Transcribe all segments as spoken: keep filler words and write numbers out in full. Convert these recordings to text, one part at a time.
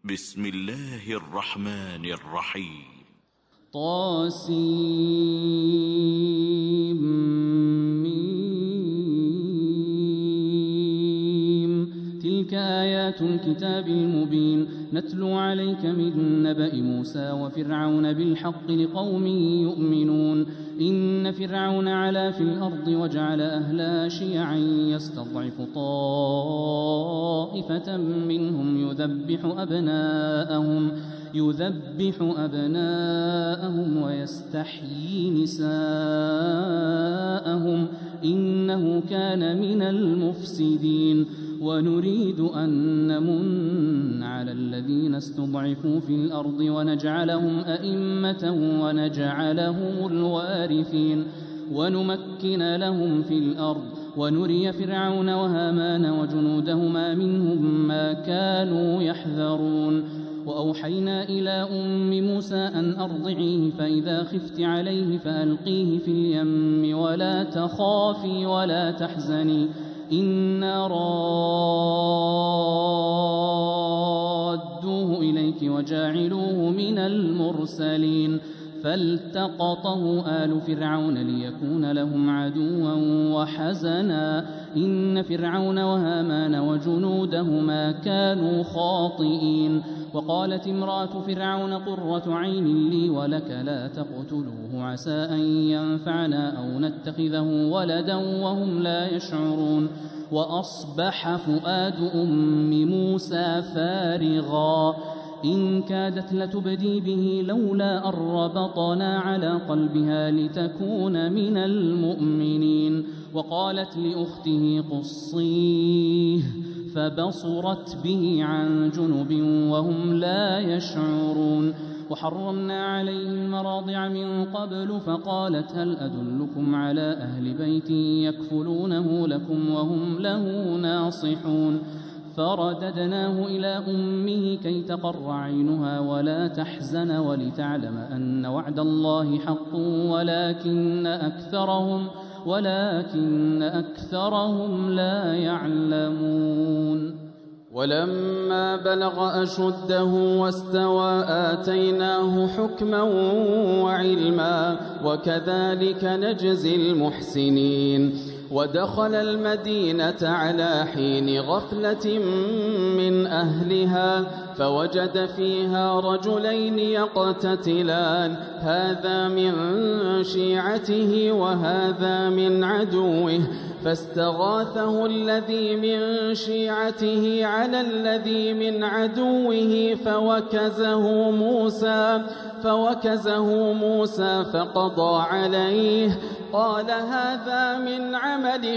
بسم الله الرحمن الرحيم. طاسيم. تلك آيات الكتاب المبين نتلو عليك من نبأ موسى وفرعون بالحق لقوم يؤمنون. إن فرعون علا في الأرض وجعل أهلها شيعا يستضعف طائفة منهم يذبح أبناءهم يذبح أبناءهم ويستحيي نساءهم إنه كان من المفسدين. ونريد أن نمن على الذين استضعفوا في الأرض ونجعلهم أئمة ونجعلهم الوارثين ونمكن لهم في الأرض ونري فرعون وهامان وجنودهما منهم ما كانوا يحذرون. وأوحينا إلى أم موسى أن أرضعيه فإذا خفت عليه فألقيه في اليم ولا تخافي ولا تحزني إنا رادوه إليك وجاعلوه من المرسلين. فالتقطه آل فرعون ليكون لهم عدوا وحزنا إن فرعون وهامان وجنودهما كانوا خاطئين. وقالت امرأة فرعون قرة عين لي ولك لا تقتلوه عسى أن ينفعنا أو نتخذه ولدا وهم لا يشعرون. وأصبح فؤاد أم موسى فارغا إن كادت لتبدي به لولا أن ربطنا على قلبها لتكون من المؤمنين. وقالت لأخته قصيه فبصرت به عن جنب وهم لا يشعرون. وحرمنا عليه المراضع من قبل فقالت هل أدلكم على أهل بيت يكفلونه لكم وهم له ناصحون. فرددناه إلى أمه كي تقر عينها ولا تحزن ولتعلم أن وعد الله حق ولكن أكثرهم ولكن أكثرهم لا يعلمون. ولما بلغ أشده واستوى آتيناه حكما وعلما وكذلك نجزي المحسنين. ودخل المدينة على حين غفلة من أهلها فوجد فيها رجلين يقتتلان هذا من شيعته وهذا من عدوه فاستغاثه الذي من شيعته على الذي من عدوه فوكزه موسى فوكزه موسى فقضى عليه قال هذا من عمل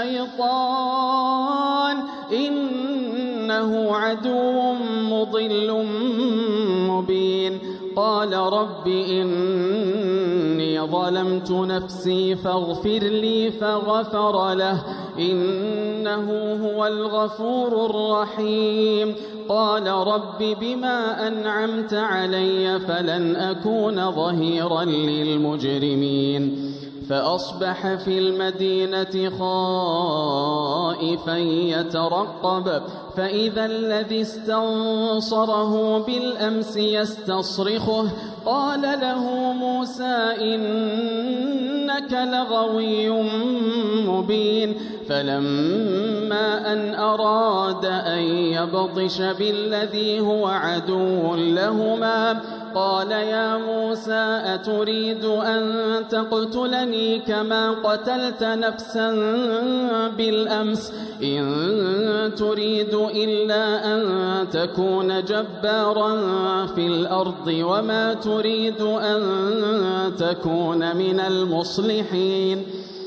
الشيطان إنه عدو مضل مبين. قال رب إني ظلمت نفسي فاغفر لي فغفر له إنه هو الغفور الرحيم. قال رب بما أنعمت علي فلن أكون ظهيرا للمجرمين. فأصبح في المدينة خائفا يترقب فإذا الذي استنصره بالأمس يستصرخه قال له موسى إنك لغوي مبين. فلما أن أراد أن يبطش بالذي هو عدو لهما قال يا موسى أتريد أن تقتلني كما قتلت نفسا بالأمس إن تريد إلا أن تكون جبارا في الأرض وما تريد أن تكون من المصلحين.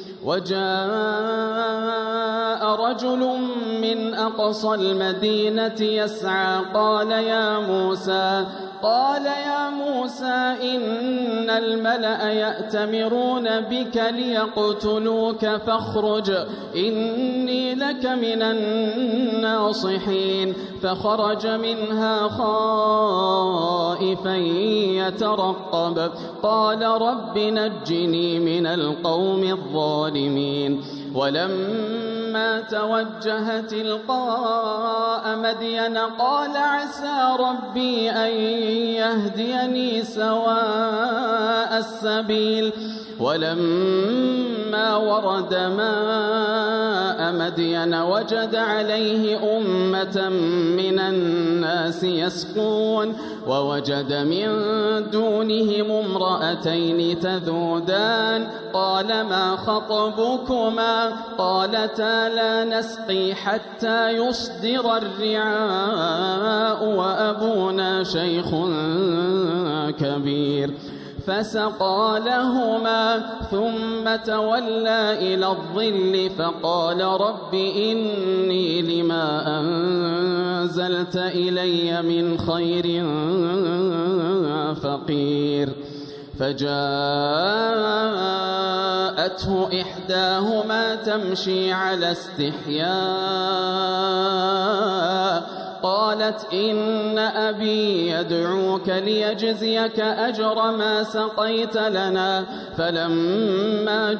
وجاء رجل من أقصى المدينة يسعى قال يا موسى قال يا موسى إن الملأ يأتمرون بك ليقتلوك فاخرج إني لك من الناصحين. فخرج منها خائفا يترقب قال رب نجني من القوم الظالمين. ولما فلما توجه تلقاء مدين قال عسى ربي أن يهديني سواء السبيل ولما ورد ماء مدين وجد عليه أمة من الناس يسقون ووجد من دونهم امرأتين تذودان قال ما خطبكما قالتا لا نسقي حتى يصدر الرعاء وأبونا شيخ كبير فسقى لهما ثم تولى إلى الظل فقال رب إني لما أنزلت إلي من خير فقير فجاءته إحداهما تمشي على استحياء قالت إن أبي يدعوك ليجزيك أجر ما سقيت لنا فلما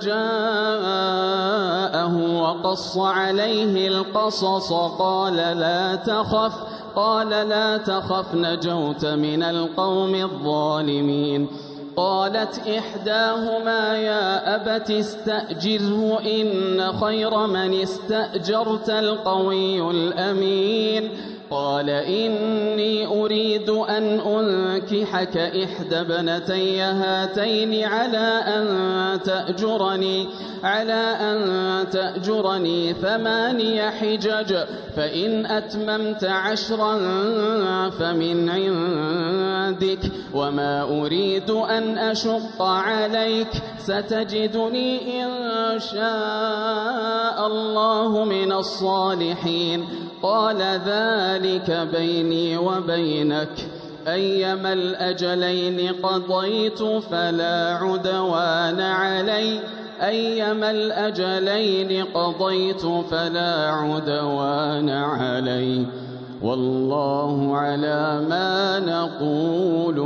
جاءه وقص عليه القصص قال لا تخف قال لا تخف نجوت من القوم الظالمين قالت إحداهما يا أبت استأجره إن خير من استأجرت القوي الأمين قال إني أريد أن أنكحك إحدى ابنتي هاتين على أن تأجرني على أن تأجرني ثماني حجج فإن أتممت عشرا فمن عندك وما أريد أن أشق عليك ستجدني إن شاء الله من الصالحين قال ذلك بيني وبينك أيما الأجلين قضيت فلا عدوان علي أيما الأجلين قضيت فلا عدوان علي والله على ما نقول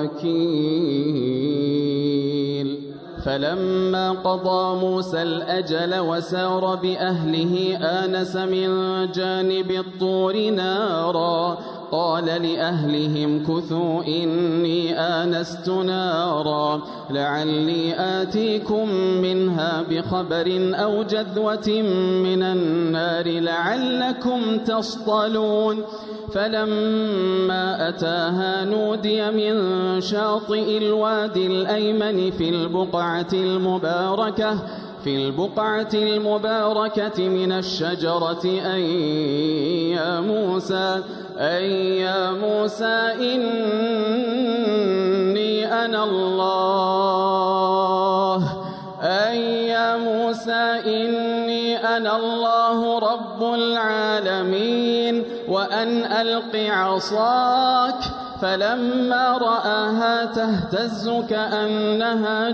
وكيل فلما قضى موسى الأجل وسار بأهله آنس من جانب الطور نارا قال لأهلهم كثوا إني آنست نارا لعلي آتيكم منها بخبر أو جذوة من النار لعلكم تصطلون فلما أتاها نودي من شاطئ الوادي الأيمن في البقعة المباركة في البقعة المباركة من الشجرة أي يا موسى أي يا موسى إني أنا الله أي يا موسى إني أنا الله رب العالمين وأن ألق عصاك فلما رآها تهتز كأنها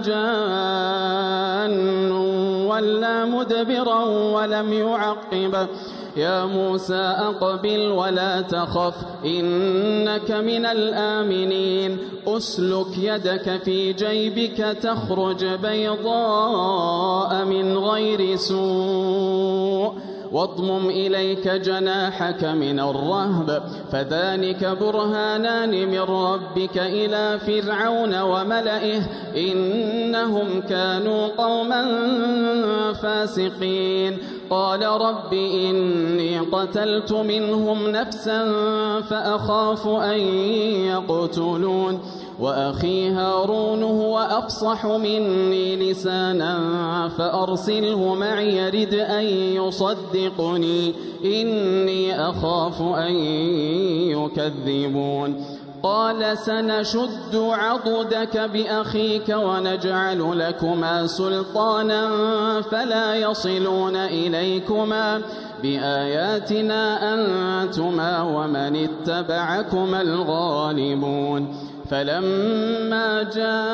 جان ولا مدبرا ولم يعقب يا موسى أقبل ولا تخف إنك من الآمنين أسلك يدك في جيبك تخرج بيضاء من غير سوء واضمم إليك جناحك من الرهب فذلك برهانان من ربك إلى فرعون وملئه إنهم كانوا قوما فاسقين قال رب إني قتلت منهم نفسا فأخاف أن يقتلون وأخي هارون هو أفصح مني لسانا فأرسله معي يرد أن يصدقني إني أخاف أن يكذبون قال سنشد عضدك بأخيك ونجعل لكما سلطانا فلا يصلون إليكما بآياتنا أنتما ومن اتبعكما الغالبون فلما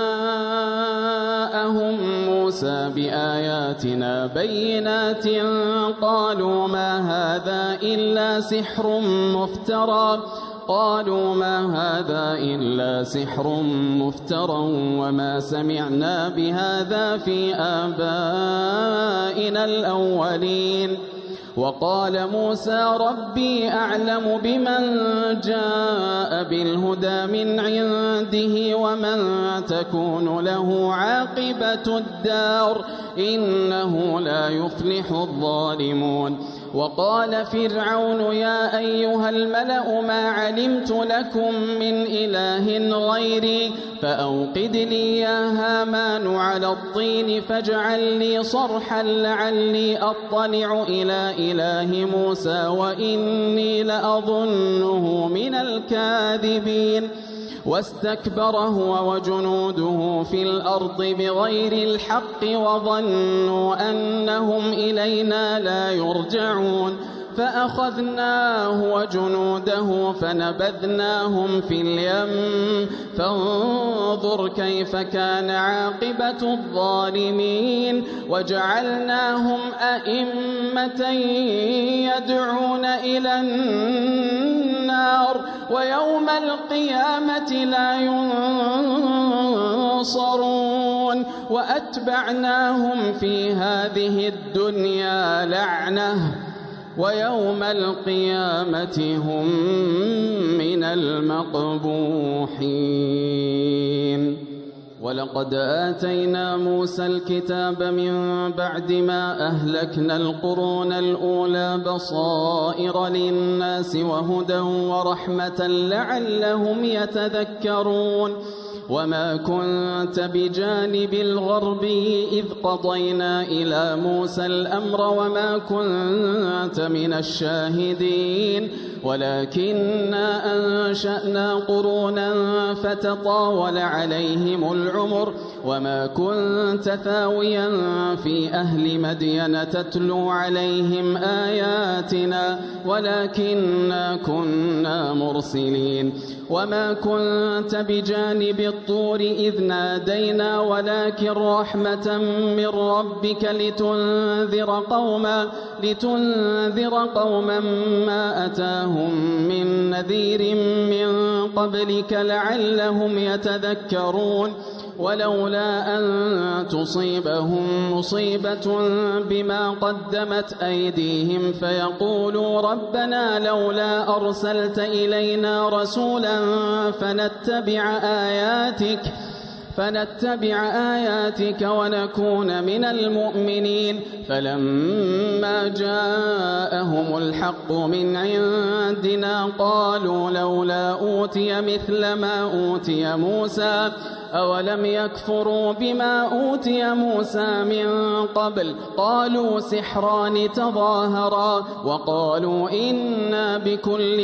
جاءهم موسى بآياتنا بينات قالوا ما هذا إلا سحر مفترى قالوا ما هذا إلا سحر مفترى وما سمعنا بهذا في آبائنا الأولين وقال موسى ربي أعلم بمن جاء بالهدى من عنده ومن تكون له عاقبة الدار إنه لا يفلح الظالمون. وقال فرعون يا أيها الملأ ما علمت لكم من إله غيري فأوقد لي يا هامان على الطين فاجعل لي صرحا لعلي أطلع إلى إله موسى وإني لأظنه من الكاذبين. واستكبر هو وجنوده في الأرض بغير الحق وظنوا أنهم إلينا لا يرجعون فأخذناه وجنوده فنبذناهم في اليم فانظر كيف كان عاقبة الظالمين. وجعلناهم أئمة يدعون إلى النار ويوم القيامة لا ينصرون. وأتبعناهم في هذه الدنيا لعنة ويوم القيامة هم من المقبوحين. ولقد آتينا موسى الكتاب من بعد ما أهلكنا القرون الأولى بصائر للناس وهدى ورحمة لعلهم يتذكرون. وما كنت بجانب الغربي إذ قضينا إلى موسى الأمر وما كنت من الشاهدين ولكننا أنشأنا قرونا فتطاول عليهم العمر وما كنت ثاويا في أهل مدين تتلو عليهم آياتنا ولكننا كنا مرسلين. وما كنت بجانب الطور إذ نادينا ولكن رحمة من ربك لتنذر قوما لتنذر قوما ما أتاهم من نذير من قبلك لعلهم يتذكرون. ولولا أن تصيبهم مصيبة بما قدمت أيديهم فيقولوا ربنا لولا أرسلت إلينا رسولا فنتبع آياتك فنتبع آياتك ونكون من المؤمنين. فلما جاءهم الحق من عندنا قالوا لولا أوتي مثل ما أوتي موسى أولم يكفروا بما أوتي موسى من قبل قالوا سحران تظاهرا وقالوا إنا بكل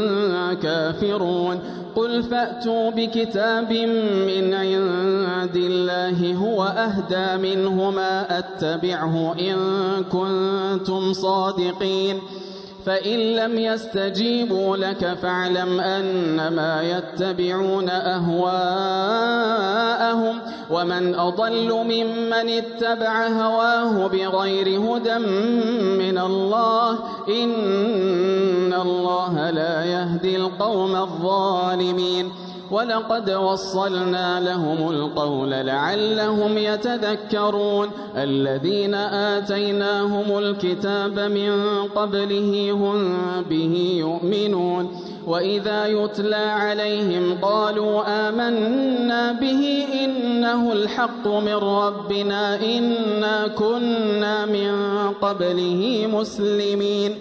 كافرون. قل فأتوا بكتاب من عند الله هو أهدى منهما أتبعه إن كنتم صادقين. فإن لم يستجيبوا لك فاعلم أنما يتبعون أهواءهم ومن أضل ممن اتبع هواه بغير هدى من الله إن الله لا يهدي القوم الظالمين. ولقد وصلنا لهم القول لعلهم يتذكرون. الذين آتيناهم الكتاب من قبله هم به يؤمنون. وإذا يتلى عليهم قالوا آمنا به إنه الحق من ربنا إنا كنا من قبله مسلمين.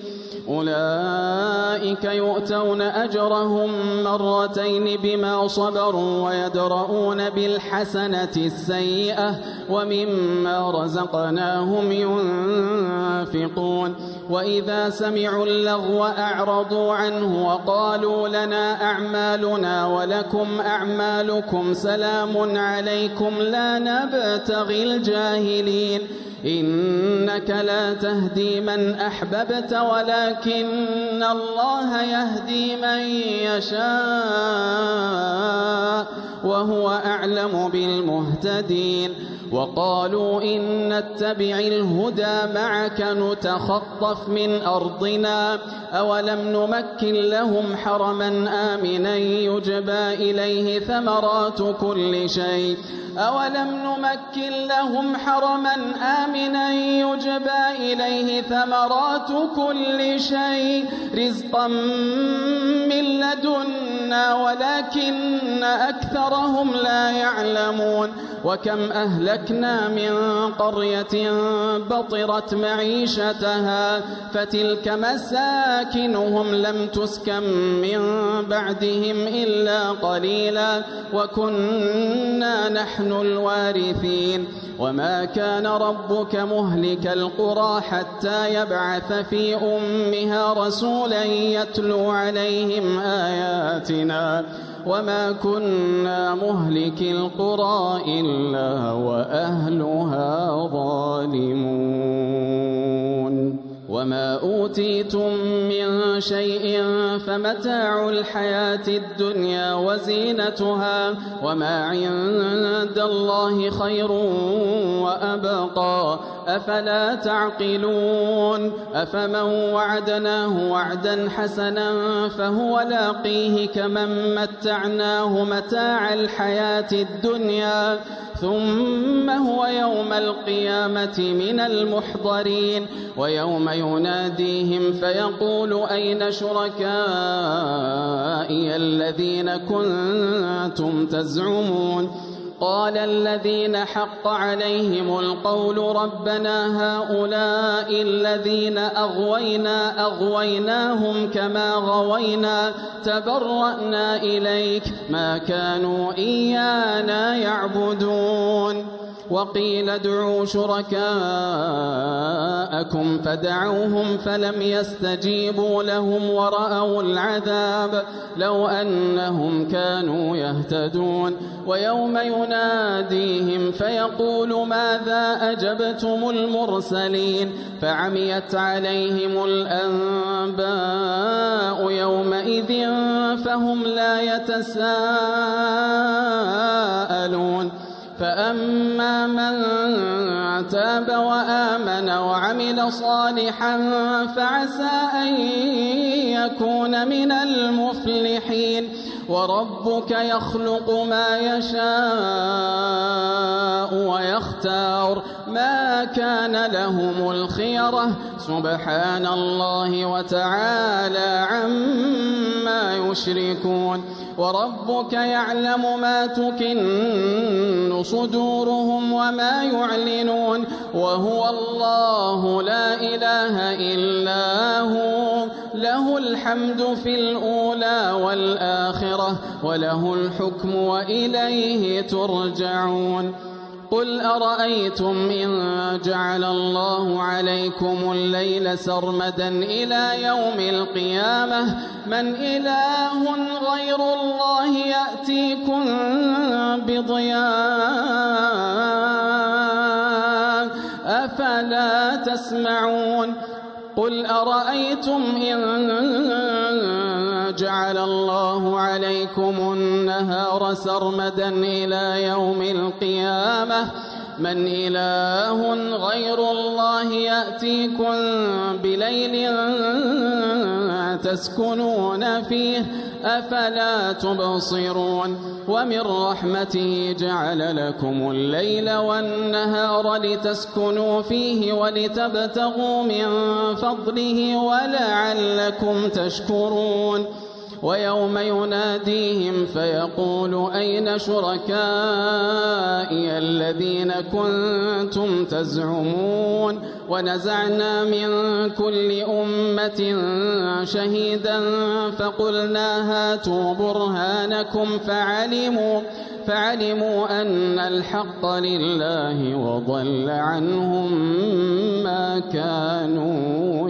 أولئك يؤتون أجرهم مرتين بما صبروا ويدرؤون بالحسنة السيئة ومما رزقناهم ينفقون. وإذا سمعوا اللغو أعرضوا عنه وقالوا لنا أعمالنا ولكم أعمالكم سلام عليكم لا نبتغي الجاهلين. إنك لا تهدي من أحببت ولكن الله يهدي من يشاء وهو أعلم بالمهتدين وقالوا إن نتبع الهدى معك نتخطف من أرضنا أولم نمكن لهم حرما آمنا يجبى إليه ثمرات كل شيء أولم نمكن لهم حرما آمنا يجبى إليه ثمرات كل شيء رزقا من لدنا ولكن أكثرهم لا يعلمون وكم أهلكنا من قرية بطرت معيشتها فتلك مساكنهم لم تسكن من بعدهم إلا قليلا وكنا نحن الوارثين وما كان ربك مهلك القرى حتى يبعث في أمها رسولا يتلو عليهم آياتنا وما كنا مهلك القرى إلا وأهلها ظالمون وما أوتيتم من شيء فمتاع الحياة الدنيا وزينتها وما عند الله خير وأبقى أفلا تعقلون أفمن وعدناه وعدا حسنا فهو لاقيه كمن متعناه متاع الحياة الدنيا ثم هو يوم القيامة من المحضرين ويوم يناديهم فيقول أين شركائي الذين كنتم تزعمون قال الذين حق عليهم القول ربنا هؤلاء الذين أغوينا أغويناهم كما غوينا تبرأنا إليك ما كانوا إيانا يعبدون وقيل ادعوا شركاءكم فدعوهم فلم يستجيبوا لهم ورأوا العذاب لو أنهم كانوا يهتدون ويوم يناديهم فيقول ماذا أجبتم المرسلين فعميت عليهم الأنباء يومئذ فهم لا يتساءلون فأما من تاب وآمن وعمل صالحا فعسى أن يكون من المفلحين وربك يخلق ما يشاء ويختار ما كان لهم الخيرة سبحان الله وتعالى عما يشركون وربك يعلم ما تكن صدورهم وما يعلنون وهو الله لا إله إلا هو له الحمد في الأولى والآخرة وله الحكم وإليه ترجعون قل أرأيتم إن جعل الله عليكم الليل سرمدا إلى يوم القيامة من إله غير الله يأتيكم بضياء أفلا تسمعون قل أرأيتم إن جعل الله عليكم النهار سرمدا إلى يوم القيامة من إله غير الله يأتيكم بليل تسكنون فيه أفلا تبصرون ومن رحمته جعل لكم الليل والنهار لتسكنوا فيه ولتبتغوا من فضله ولعلكم تشكرون ويوم يناديهم فيقول أين شركائي الذين كنتم تزعمون ونزعنا من كل أمة شهيدا فقلنا هاتوا برهانكم فعلموا فعلموا أن الحق لله وضل عنهم ما كانوا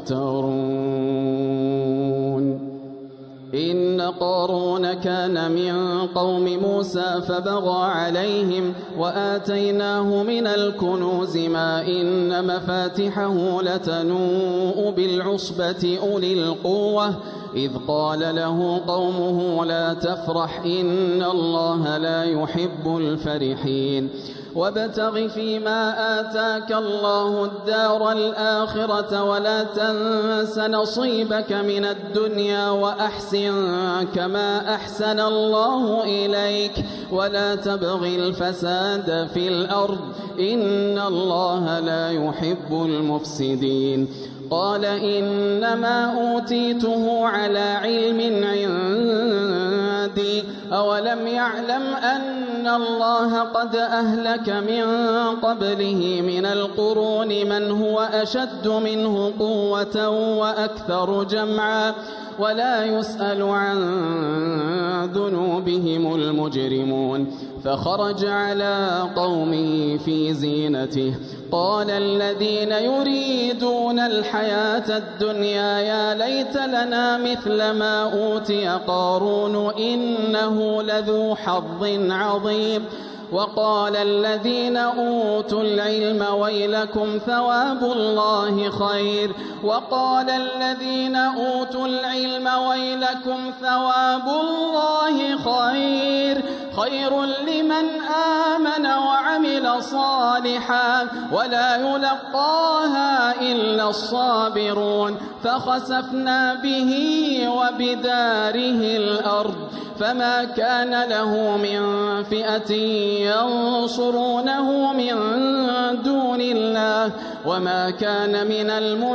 يفترون إن قارون كان من قوم موسى فبغى عليهم وآتيناه من الكنوز ما إن مفاتحه لتنوء بالعصبة أولي القوة إذ قال له قومه لا تفرح إن الله لا يحب الفرحين وابتغ فيما آتاك الله الدار الآخرة ولا تنس نصيبك من الدنيا وأحسن كما أحسن الله إليك ولا تبغ الفساد في الأرض إن الله لا يحب المفسدين قال إنما أوتيته على علم عندي أولم يعلم أن الله قد أهلك من قبله من القرون من هو أشد منه قوة وأكثر جمعا ولا يسأل عن ذنوبهم المجرمون فخرج على قومه في زينته قال الذين يريدون الحياة الدنيا يا ليت لنا مثل ما أوتي قارون إنه لذو حظ عظيم وقال الذين أوتوا العلم ويلكم ثواب الله خير وقال الذين أوتوا العلم ويلكم ثواب الله خير خير لمن آمن وعمل صالحا ولا يلقاها إلا الصابرون فخسفنا به وبداره الأرض فما كان له من فئة ينصرونه من دون الله وما كان من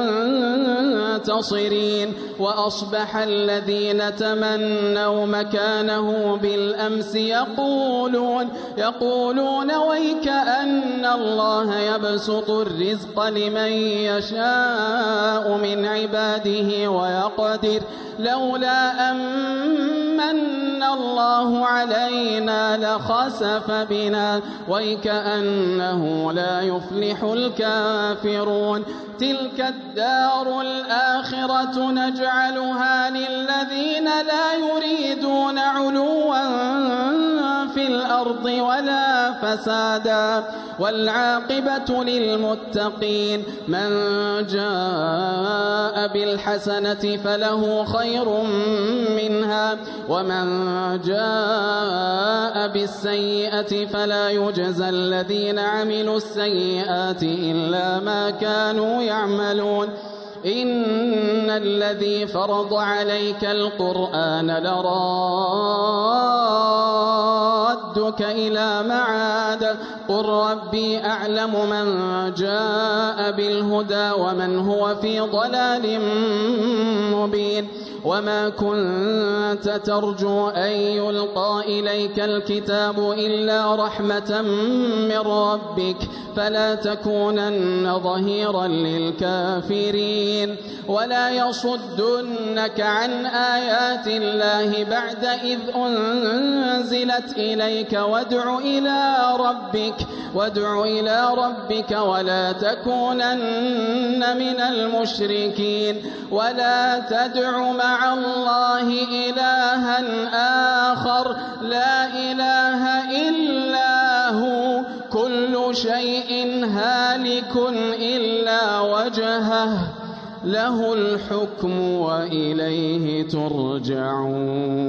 المنتصرين وأصبح الذين تمنوا مكانه بالأمس يقولون يقولون ويكأن الله يبسط الرزق لمن يشاء من عباده ويقدر لولا أمن الله علينا لخسف بنا ويكأنه لا يفلح الكافرون تلك الدار الآخرة نجعلها للذين لا يريدون علوا في الأرض ولا فسادا والعاقبة للمتقين من جاء بالحسنة فله خير منها ومن جاء بالسيئة فلا يجزى الذين عملوا السيئات إلا ما كانوا يعملون إن الذي فرض عليك القرآن لرادك إلى معاد قل ربي أعلم من جاء بالهدى ومن هو في ضلال مبين وما كنت ترجو أن يلقى إليك الكتاب إلا رحمة من ربك فلا تكونن ظهيرا للكافرين ولا يصدنك عن آيات الله بعد إذ أنزلت إليك وادع إلى ربك وادع إلى ربك ولا تكونن من المشركين ولا تدع مع الله إلها آخر لا إله إلا هو كل شيء هالك إلا وجهه له الحكم وإليه ترجعون.